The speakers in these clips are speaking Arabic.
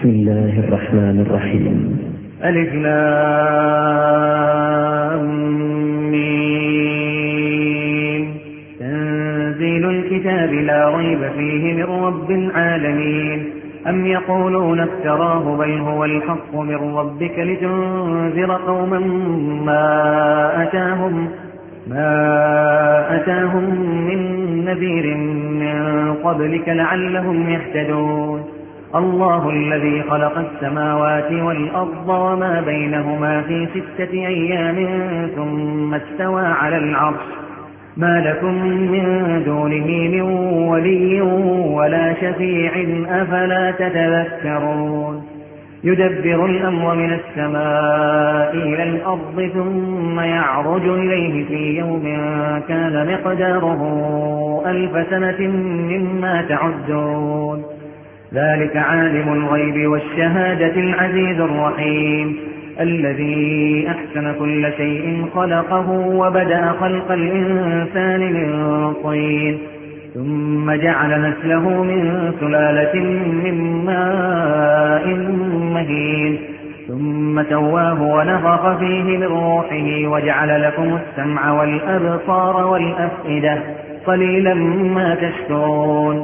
بسم الله الرحمن الرحيم. ألف لام ميم. تنزيل الكتاب لا ريب فيه من رب العالمين. أم يقولون افتراه بل هو الحق من ربك لتنذر قوما ما أتاهم من نذير من قبلك لعلهم يهتدون. الله الذي خلق السماوات والأرض وما بينهما في 6 أيام ثم استوى على العرش. ما لكم من دونه من ولي ولا شفيع أفلا تتذكرون. يدبر الأمر من السماء إلى الأرض ثم يعرج إليه في يوم كان مقداره 1000 سنة مما تعدون. ذلك عالم الغيب والشهادة العزيز الرحيم الذي أحسن كل شيء خلقه وبدأ خلق الإنسان من طين ثم جعل نسله من سلالة من ماء مهين ثم سواه ونفخ فيه من روحه وجعل لكم السمع والأبصار والأفئدة قليلا ما تشكرون.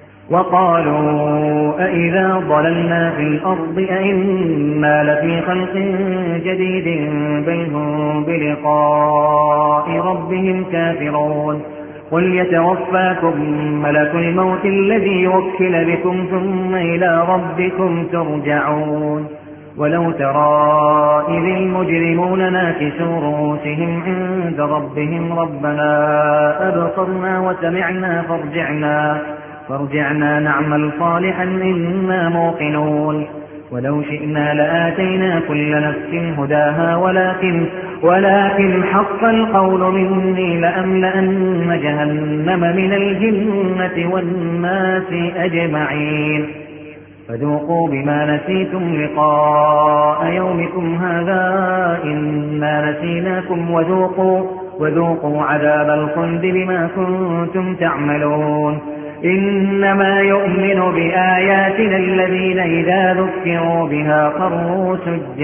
وقالوا أئذا ضللنا في الأرض أئنا لفي خلق جديد بل هم بلقاء ربهم كافرون. قل يتوفاكم ملك الموت الذي وكل بكم ثم إلى ربكم ترجعون. ولو ترى إذ المجرمون ناكسوا رؤوسهم عند ربهم ربنا أبصرنا وسمعنا فارجعنا نعمل صالحا إنا موقنون. ولو شئنا لآتينا كل نفس هداها ولكن حق القول مني لأملأن جهنم من الجنة والناس أجمعين. فذوقوا بما نسيتم لقاء يومكم هذا إنا نسيناكم وذوقوا عذاب الخلد بما كنتم تعملون. إنما يؤمن بآياتنا الذين إذا ذكروا بها خروا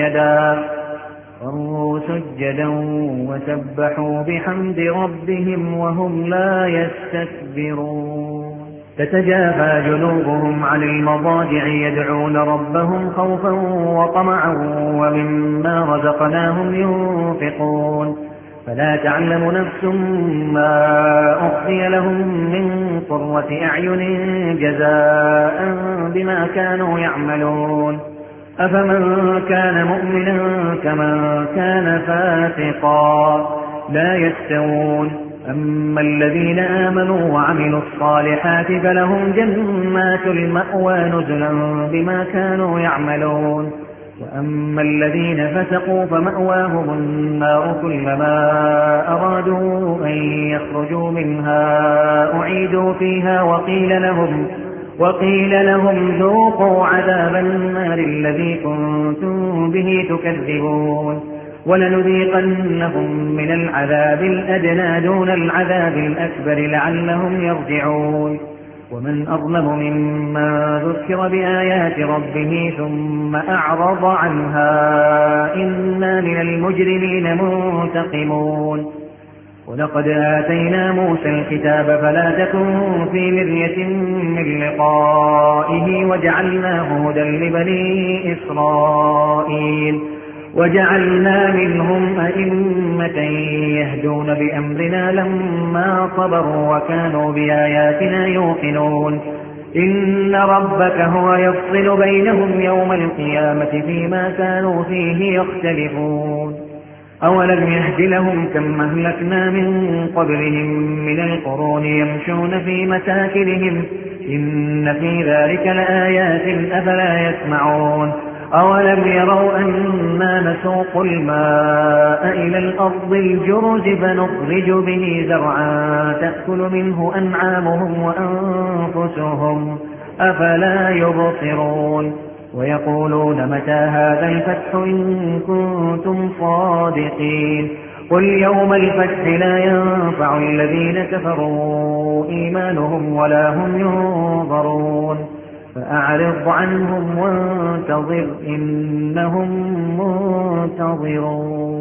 سجدا وسبحوا بحمد ربهم وهم لا يستكبرون. تتجافى جنوبهم عن المضاجع يدعون ربهم خوفا وطمعا ومما رزقناهم ينفقون. فلا تعلم نفس ما أخفي لهم من قرة أعين جزاء بما كانوا يعملون. أفمن كان مؤمنا كمن كان فاسقا لا يستوون. أما الذين آمنوا وعملوا الصالحات فلهم جنات المأوى نزلا بما كانوا يعملون. وأما الذين فسقوا فمأواهم النار كلما أرادوا أن يخرجوا منها أعيدوا فيها وقيل لهم ذوقوا عذاب النار الذي كنتم به تكذبون. ولنذيقنهم من العذاب الأدنى دون العذاب الأكبر لعلهم يرجعون. ومن أظلم ممن ذكر بآيات ربه ثم أعرض عنها إنا من المجرمين منتقمون. ولقد آتينا موسى الكتاب فلا تكن في مرية من لقائه وجعلناه هدى لبني إسرائيل وجعلنا منهم أئمة يهدون بأمرنا لما صبروا وكانوا بآياتنا يوقنون. إن ربك هو يفصل بينهم يوم القيامة فيما كانوا فيه يختلفون. أولم يهد لهم كم أهلكنا من قبلهم من القرون يمشون في مساكنهم إن في ذلك لآيات أفلا يسمعون. أولم يروا أنا نسوق الماء إلى الأرض الجرز فنخرج به زرعا تأكل منه أنعامهم وأنفسهم أفلا يبصرون. ويقولون متى هذا الفتح إن كنتم صادقين. قل يوم الفتح لا ينفع الذين كفروا إيمانهم ولا هم ينظرون. فأعرض عنهم فانتظر إنهم منتظرون.